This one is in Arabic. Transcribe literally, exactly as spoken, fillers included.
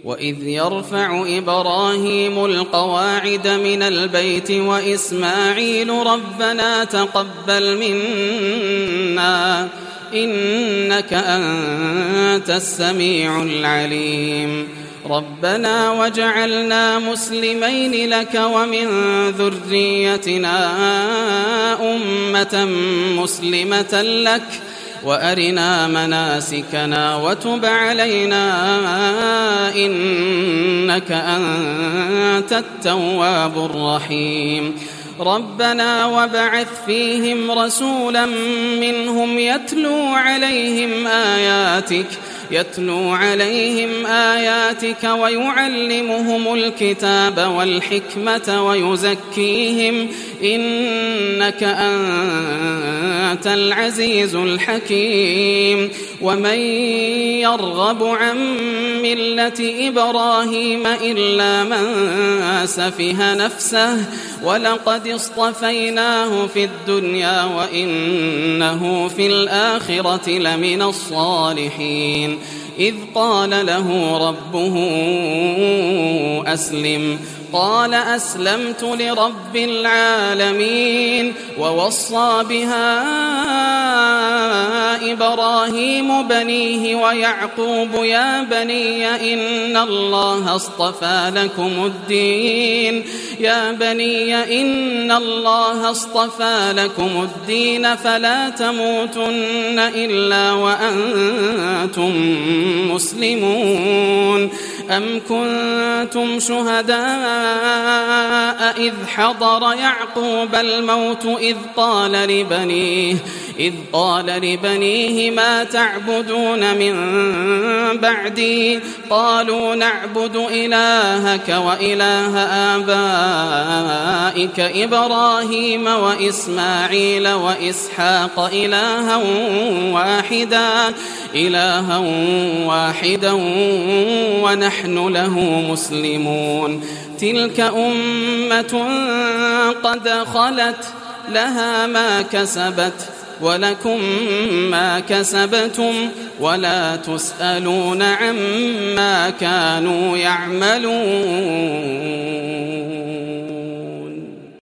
وإذ يرفع إبراهيم القواعد من البيت وإسماعيل ربنا تقبل منا إنك أنت السميع العليم ربنا وجعلنا مسلمين لك ومن ذريتنا أمة مسلمة لك وأرنا مناسكنا وتب علينا إنك أنت التواب الرحيم ربنا وابعث فيهم رسولا منهم يتلو عليهم آياتك يتلو عليهم آياتك ويعلمهم الكتاب والحكمة ويزكيهم إنك أنت العزيز الحكيم ومن يرغب عن ملة إبراهيم إلا من سفه نفسه ولقد اصطفيناه في الدنيا وإنه في الآخرة لمن الصالحين إذ قال له ربه أسلم قال أسلمت لرب العالمين ووصى بها إبراهيم بنيه ويعقوب يا بني إن الله اصطفى لكم الدين يا بني إن الله اصطفى لكم الدين فلا تموتن إلا وأنتم مسلمون أم كنتم شهداء إذ حضر يعقوب الموت إذ قال لبنيه إذ قال لبنيه ما تعبدون من بعدي قالوا نعبد إلهك وإله آبائك إبراهيم وإسماعيل وإسحاق إلها واحدا إلها واحدا ونحن له مسلمون تلك أمة قد خلت لها ما كسبت ولكم ما كسبتم ولا تسألون عما كانوا يعملون.